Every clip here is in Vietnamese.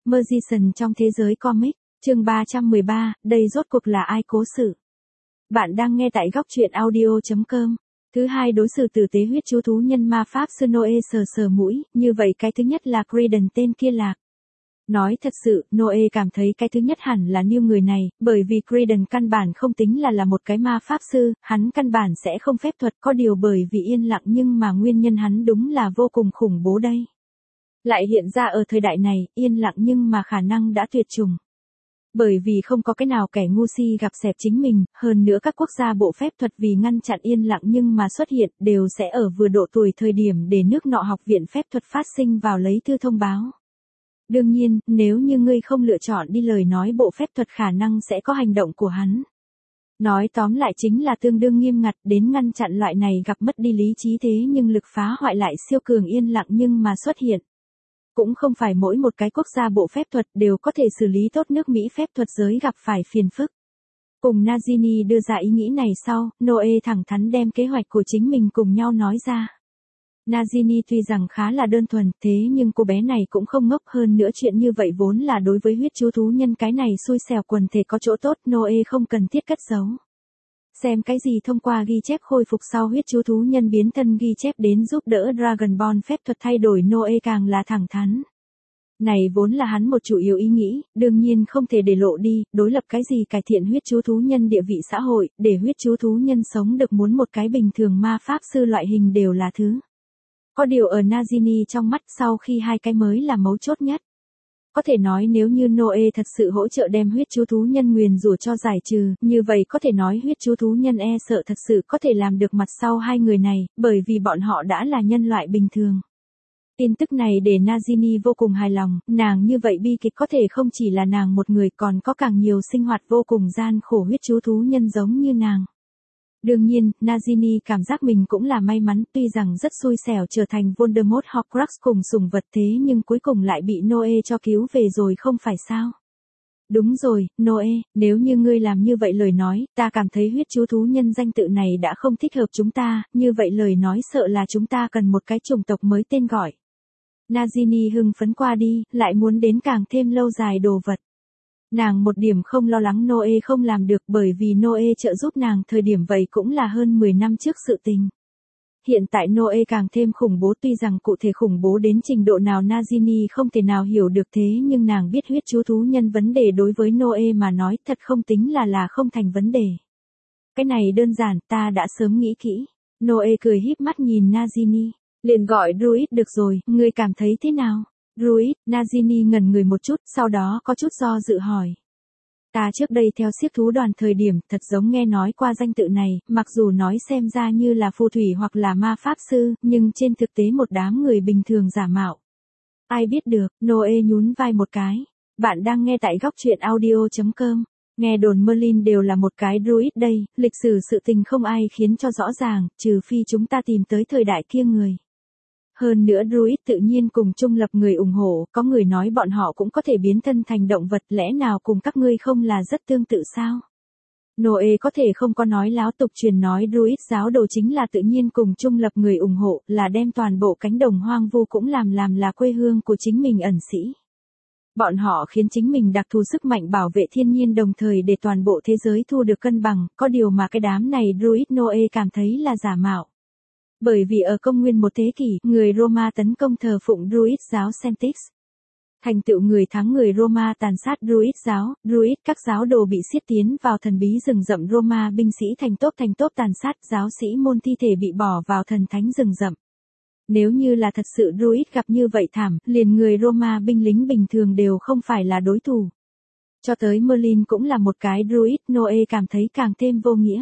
Magician trong thế giới comic, chương 313, đây rốt cuộc là ai cố sự. Bạn đang nghe tại góc truyện audio.com. Thứ hai, đối xử tử tế huyết chú thú nhân ma pháp sư Noe sờ mũi, như vậy cái thứ nhất là Creedon tên kia lạc. Nói thật sự, Noe cảm thấy cái thứ nhất hẳn là Neil người này, bởi vì Creedon căn bản không tính là một cái ma pháp sư, hắn căn bản sẽ không phép thuật, có điều bởi vì yên lặng nhưng mà nguyên nhân hắn đúng là vô cùng khủng bố đây. Lại hiện ra ở thời đại này, yên lặng nhưng mà khả năng đã tuyệt chủng. Bởi vì không có cái nào kẻ ngu si gặp xẹp chính mình, hơn nữa các quốc gia bộ phép thuật vì ngăn chặn yên lặng nhưng mà xuất hiện đều sẽ ở vừa độ tuổi thời điểm để nước nọ học viện phép thuật phát sinh vào lấy thư thông báo. Đương nhiên, nếu như ngươi không lựa chọn đi lời nói bộ phép thuật khả năng sẽ có hành động của hắn. Nói tóm lại chính là tương đương nghiêm ngặt đến ngăn chặn loại này gặp mất đi lý trí thế nhưng lực phá hoại lại siêu cường yên lặng nhưng mà xuất hiện. Cũng không phải mỗi một cái quốc gia bộ phép thuật đều có thể xử lý tốt nước Mỹ phép thuật giới gặp phải phiền phức. Cùng Nagini đưa ra ý nghĩ này sau, Noe thẳng thắn đem kế hoạch của chính mình cùng nhau nói ra. Nagini tuy rằng khá là đơn thuần, thế nhưng cô bé này cũng không ngốc hơn nữa chuyện như vậy vốn là đối với huyết chú thú nhân cái này xui xẻo quần thể có chỗ tốt, Noe không cần thiết cất giấu. Xem cái gì thông qua ghi chép khôi phục sau huyết chú thú nhân biến thân ghi chép đến giúp đỡ Dragon Ball phép thuật thay đổi Noe càng là thẳng thắn. Này vốn là hắn một chủ yếu ý nghĩ, đương nhiên không thể để lộ đi, đối lập cái gì cải thiện huyết chú thú nhân địa vị xã hội, để huyết chú thú nhân sống được muốn một cái bình thường ma pháp sư loại hình đều là thứ. Có điều ở Nagini trong mắt sau khi hai cái mới là mấu chốt nhất. Có thể nói nếu như Noe thật sự hỗ trợ đem huyết chú thú nhân nguyền rủa cho giải trừ, như vậy có thể nói huyết chú thú nhân sợ thật sự có thể làm được mặt sau hai người này, bởi vì bọn họ đã là nhân loại bình thường. Tin tức này để Nagini vô cùng hài lòng, nàng như vậy bi kịch có thể không chỉ là nàng một người còn có càng nhiều sinh hoạt vô cùng gian khổ huyết chú thú nhân giống như nàng. Đương nhiên, Nagini cảm giác mình cũng là may mắn tuy rằng rất xui xẻo trở thành Voldemort Horcrux cùng sủng vật thế nhưng cuối cùng lại bị Noe cho cứu về rồi không phải sao. Đúng rồi, Noe, nếu như ngươi làm như vậy lời nói, ta cảm thấy huyết chú thú nhân danh tự này đã không thích hợp chúng ta, như vậy lời nói sợ là chúng ta cần một cái chủng tộc mới tên gọi. Nagini hưng phấn qua đi, lại muốn đến càng thêm lâu dài đồ vật. Nàng một điểm không lo lắng Noe không làm được bởi vì Noe trợ giúp nàng thời điểm vậy cũng là hơn 10 năm trước sự tình. Hiện tại Noe càng thêm khủng bố tuy rằng cụ thể khủng bố đến trình độ nào Nagini không thể nào hiểu được thế nhưng nàng biết huyết chú thú nhân vấn đề đối với Noe mà nói thật không tính là không thành vấn đề. Cái này đơn giản ta đã sớm nghĩ kỹ. Noe cười híp mắt nhìn Nagini. Liền gọi Druid được rồi, ngươi cảm thấy thế nào? Druid, Nagini ngẩn người một chút, sau đó có chút do dự hỏi. Ta trước đây theo xiếc thú đoàn thời điểm thật giống nghe nói qua danh tự này, mặc dù nói xem ra như là phù thủy hoặc là ma pháp sư, nhưng trên thực tế một đám người bình thường giả mạo. Ai biết được, Noe nhún vai một cái. Bạn đang nghe tại góc truyện audio.com. Nghe đồn Merlin đều là một cái Druid đây, lịch sử sự tình không ai khiến cho rõ ràng, trừ phi chúng ta tìm tới thời đại kia người. Hơn nữa Druid tự nhiên cùng trung lập người ủng hộ, có người nói bọn họ cũng có thể biến thân thành động vật lẽ nào cùng các ngươi không là rất tương tự sao? Noe có thể không có nói láo tục truyền nói Druid giáo đồ chính là tự nhiên cùng trung lập người ủng hộ là đem toàn bộ cánh đồng hoang vu cũng làm là quê hương của chính mình ẩn sĩ. Bọn họ khiến chính mình đặc thù sức mạnh bảo vệ thiên nhiên đồng thời để toàn bộ thế giới thu được cân bằng, có điều mà cái đám này Druid Noe cảm thấy là giả mạo. Bởi vì ở công nguyên một thế kỷ, người Roma tấn công thờ phụng Druid giáo Centix. Thành tựu người thắng người Roma tàn sát Druid, các giáo đồ bị siết tiến vào thần bí rừng rậm Roma binh sĩ thành tốp tàn sát giáo sĩ môn thi thể bị bỏ vào thần thánh rừng rậm. Nếu như là thật sự Druid gặp như vậy thảm, liền người Roma binh lính bình thường đều không phải là đối thủ. Cho tới Merlin cũng là một cái Druid, Noe cảm thấy càng thêm vô nghĩa.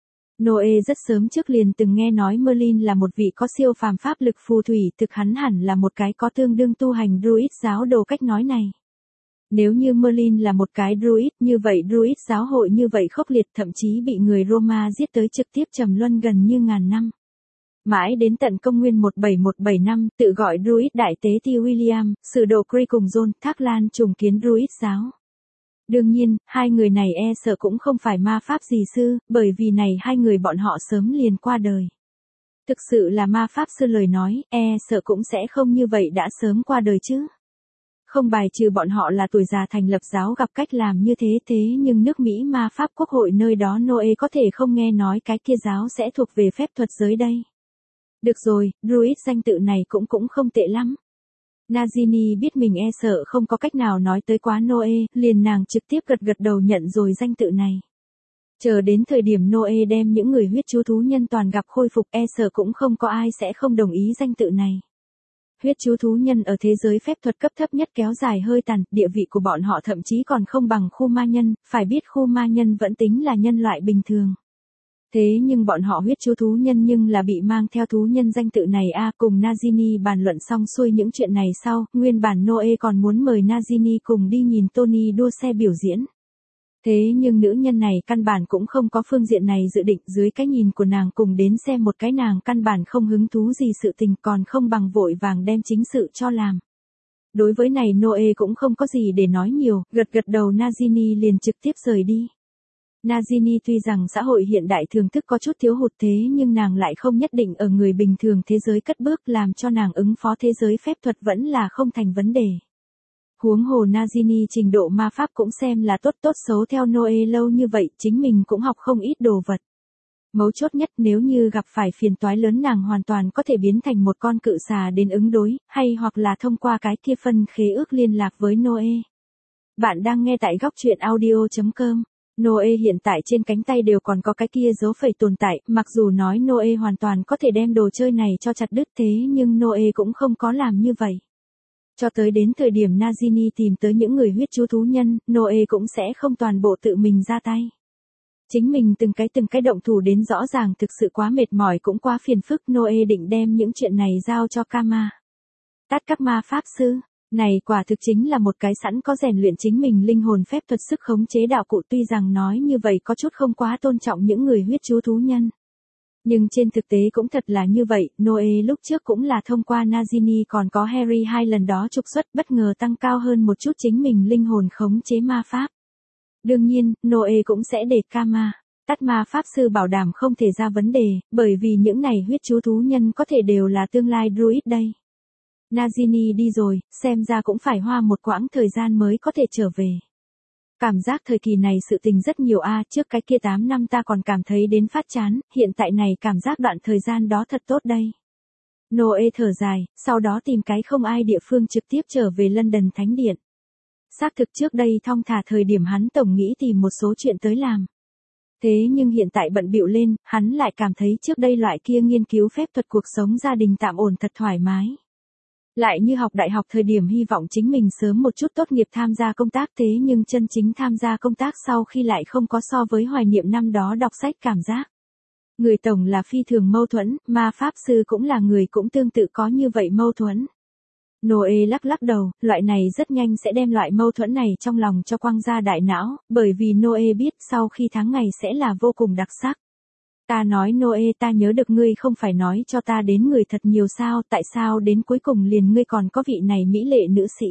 Noe rất sớm trước liền từng nghe nói Merlin là một vị có siêu phàm pháp lực phù thủy, thực hắn hẳn là một cái có tương đương tu hành Druid giáo đồ cách nói này. Nếu như Merlin là một cái Druid, như vậy Druid giáo hội như vậy khốc liệt thậm chí bị người Roma giết tới trực tiếp trầm luân gần như ngàn năm. Mãi đến tận công nguyên 17175, tự gọi Druid đại tế ti William, sử đồ Cree cùng John Thác Lan trùng kiến Druid giáo. Đương nhiên, hai người này sợ cũng không phải ma pháp gì sư, bởi vì này hai người bọn họ sớm liền qua đời. Thực sự là ma pháp sư lời nói, sợ cũng sẽ không như vậy đã sớm qua đời chứ. Không bài trừ bọn họ là tuổi già thành lập giáo gặp cách làm như thế nhưng nước Mỹ ma pháp quốc hội nơi đó Noe có thể không nghe nói cái kia giáo sẽ thuộc về phép thuật giới đây. Được rồi, Druid danh tự này cũng không tệ lắm. Nagini biết mình e sợ không có cách nào nói tới quá Noe, liền nàng trực tiếp gật đầu nhận rồi danh tự này. Chờ đến thời điểm Noe đem những người huyết chú thú nhân toàn gặp khôi phục e sợ cũng không có ai sẽ không đồng ý danh tự này. Huyết chú thú nhân ở thế giới phép thuật cấp thấp nhất kéo dài hơi tàn, địa vị của bọn họ thậm chí còn không bằng khu ma nhân, phải biết khu ma nhân vẫn tính là nhân loại bình thường. Thế nhưng bọn họ huyết chú thú nhân nhưng là bị mang theo thú nhân danh tự này cùng Nagini bàn luận xong xuôi những chuyện này sau, nguyên bản Noe còn muốn mời Nagini cùng đi nhìn Tony đua xe biểu diễn. Thế nhưng nữ nhân này căn bản cũng không có phương diện này dự định, dưới cái nhìn của nàng cùng đến xem một cái nàng căn bản không hứng thú gì sự tình còn không bằng vội vàng đem chính sự cho làm. Đối với này Noe cũng không có gì để nói nhiều, gật đầu Nagini liền trực tiếp rời đi. Nagini tuy rằng xã hội hiện đại thưởng thức có chút thiếu hụt thế nhưng nàng lại không nhất định ở người bình thường thế giới cất bước làm cho nàng ứng phó thế giới phép thuật vẫn là không thành vấn đề. Huống hồ Nagini trình độ ma pháp cũng xem là tốt xấu theo Noe lâu như vậy chính mình cũng học không ít đồ vật. Mấu chốt nhất nếu như gặp phải phiền toái lớn nàng hoàn toàn có thể biến thành một con cự xà đến ứng đối, hay hoặc là thông qua cái kia phân khế ước liên lạc với Noe. Bạn đang nghe tại góc truyện audio.com. Noe hiện tại trên cánh tay đều còn có cái kia dấu phẩy tồn tại, mặc dù nói Noe hoàn toàn có thể đem đồ chơi này cho chặt đứt thế nhưng Noe cũng không có làm như vậy. Cho tới đến thời điểm Nagini tìm tới những người huyết chú thú nhân, Noe cũng sẽ không toàn bộ tự mình ra tay. Chính mình từng cái động thủ đến rõ ràng thực sự quá mệt mỏi cũng quá phiền phức, Noe định đem những chuyện này giao cho Kama. Tát các ma pháp sư, này quả thực chính là một cái sẵn có rèn luyện chính mình linh hồn phép thuật sức khống chế đạo cụ, tuy rằng nói như vậy có chút không quá tôn trọng những người huyết chú thú nhân. Nhưng trên thực tế cũng thật là như vậy, Noe lúc trước cũng là thông qua Nagini còn có Harry hai lần đó trục xuất bất ngờ tăng cao hơn một chút chính mình linh hồn khống chế ma pháp. Đương nhiên, Noe cũng sẽ để Kama, Tát ma pháp sư bảo đảm không thể ra vấn đề, bởi vì những này huyết chú thú nhân có thể đều là tương lai Druid đây. Nagini đi rồi, xem ra cũng phải hoa một quãng thời gian mới có thể trở về. Cảm giác thời kỳ này sự tình rất nhiều trước cái kia 8 năm ta còn cảm thấy đến phát chán, hiện tại này cảm giác đoạn thời gian đó thật tốt đây. Noe thở dài, sau đó tìm cái không ai địa phương trực tiếp trở về London Thánh Điện. Xác thực trước đây thong thả thời điểm hắn tổng nghĩ tìm một số chuyện tới làm. Thế nhưng hiện tại bận bịu lên, hắn lại cảm thấy trước đây loại kia nghiên cứu phép thuật cuộc sống gia đình tạm ổn thật thoải mái. Lại như học đại học thời điểm hy vọng chính mình sớm một chút tốt nghiệp tham gia công tác thế nhưng chân chính tham gia công tác sau khi lại không có so với hoài niệm năm đó đọc sách cảm giác. Người tổng là phi thường mâu thuẫn, ma pháp sư cũng là người cũng tương tự có như vậy mâu thuẫn. Noe lắc đầu, loại này rất nhanh sẽ đem loại mâu thuẫn này trong lòng cho quăng ra đại não, bởi vì Noe biết sau khi tháng ngày sẽ là vô cùng đặc sắc. Ta nói Noe ta nhớ được ngươi không phải nói cho ta đến người thật nhiều sao, tại sao đến cuối cùng liền ngươi còn có vị này mỹ lệ nữ sĩ.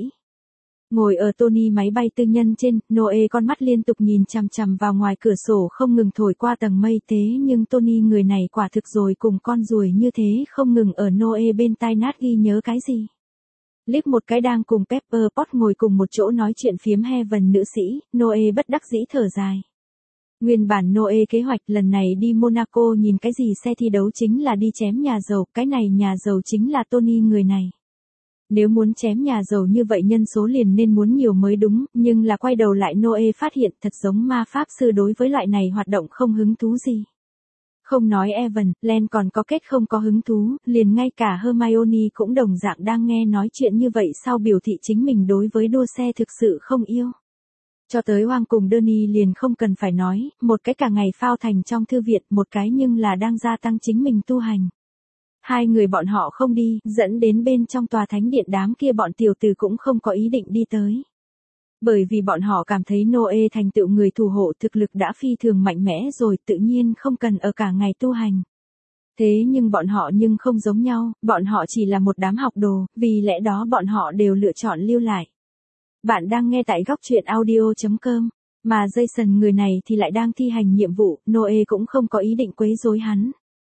Ngồi ở Tony máy bay tư nhân trên, Noe con mắt liên tục nhìn chằm chằm vào ngoài cửa sổ không ngừng thổi qua tầng mây thế nhưng Tony người này quả thực rồi cùng con ruồi như thế không ngừng ở Noe bên tai nát ghi nhớ cái gì. Liếc một cái đang cùng Pepper Pot ngồi cùng một chỗ nói chuyện phiếm Heaven nữ sĩ, Noe bất đắc dĩ thở dài. Nguyên bản Noe kế hoạch lần này đi Monaco nhìn cái gì xe thi đấu chính là đi chém nhà giàu, cái này nhà giàu chính là Tony người này. Nếu muốn chém nhà giàu như vậy nhân số liền nên muốn nhiều mới đúng, nhưng là quay đầu lại Noe phát hiện thật giống ma pháp sư đối với loại này hoạt động không hứng thú gì. Không nói Evan, Len còn có kết không có hứng thú, liền ngay cả Hermione cũng đồng dạng đang nghe nói chuyện như vậy sau biểu thị chính mình đối với đua xe thực sự không yêu. Cho tới Hoang cùng Derny liền không cần phải nói, một cái cả ngày phao thành trong thư viện, một cái nhưng là đang gia tăng chính mình tu hành. Hai người bọn họ không đi, dẫn đến bên trong tòa thánh điện đám kia bọn tiểu tử cũng không có ý định đi tới. Bởi vì bọn họ cảm thấy Noe thành tựu người thủ hộ thực lực đã phi thường mạnh mẽ rồi tự nhiên không cần ở cả ngày tu hành. Thế nhưng bọn họ nhưng không giống nhau, bọn họ chỉ là một đám học đồ, vì lẽ đó bọn họ đều lựa chọn lưu lại. Bạn đang nghe tại góc truyện audio.com, mà Jason người này thì lại đang thi hành nhiệm vụ, Noe cũng không có ý định quấy rối hắn.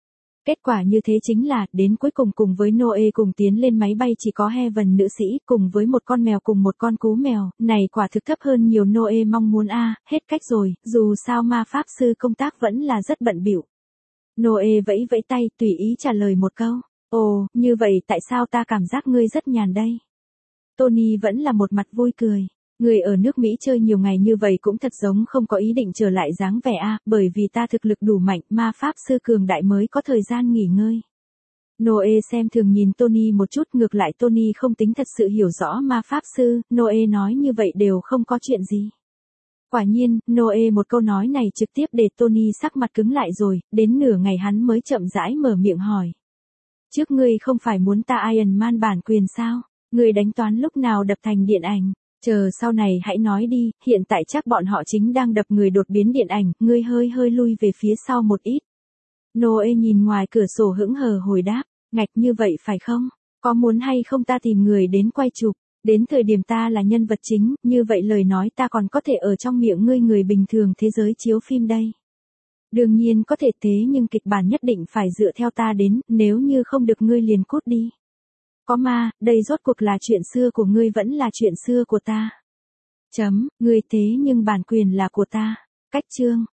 Kết quả như thế chính là, đến cuối cùng với Noe cùng tiến lên máy bay chỉ có Heaven nữ sĩ, cùng với một con mèo cùng một con cú mèo, này quả thực thấp hơn nhiều Noe mong muốn hết cách rồi, dù sao ma pháp sư công tác vẫn là rất bận bịu. Noe vẫy vẫy tay, tùy ý trả lời một câu, ồ, như vậy tại sao ta cảm giác ngươi rất nhàn đây? Tony vẫn là một mặt vui cười. Người ở nước Mỹ chơi nhiều ngày như vậy cũng thật giống không có ý định trở lại dáng vẻ bởi vì ta thực lực đủ mạnh, ma pháp sư cường đại mới có thời gian nghỉ ngơi. Noe xem thường nhìn Tony một chút, ngược lại Tony không tính thật sự hiểu rõ ma pháp sư, Noe nói như vậy đều không có chuyện gì. Quả nhiên, Noe một câu nói này trực tiếp để Tony sắc mặt cứng lại rồi, đến nửa ngày hắn mới chậm rãi mở miệng hỏi. Trước ngươi không phải muốn ta Iron Man bản quyền sao? Ngươi đánh toán lúc nào đập thành điện ảnh? Chờ sau này hãy nói đi, hiện tại chắc bọn họ chính đang đập người đột biến điện ảnh, ngươi hơi lui về phía sau một ít. Noe nhìn ngoài cửa sổ hững hờ hồi đáp, ngạch như vậy phải không? Có muốn hay không ta tìm người đến quay chụp, đến thời điểm ta là nhân vật chính, như vậy lời nói ta còn có thể ở trong miệng ngươi người bình thường thế giới chiếu phim đây. Đương nhiên có thể thế nhưng kịch bản nhất định phải dựa theo ta đến, nếu như không được ngươi liền cút đi. Có ma, đây rốt cuộc là chuyện xưa của ngươi vẫn là chuyện xưa của ta. Ngươi thế nhưng bản quyền là của ta. Cách chương.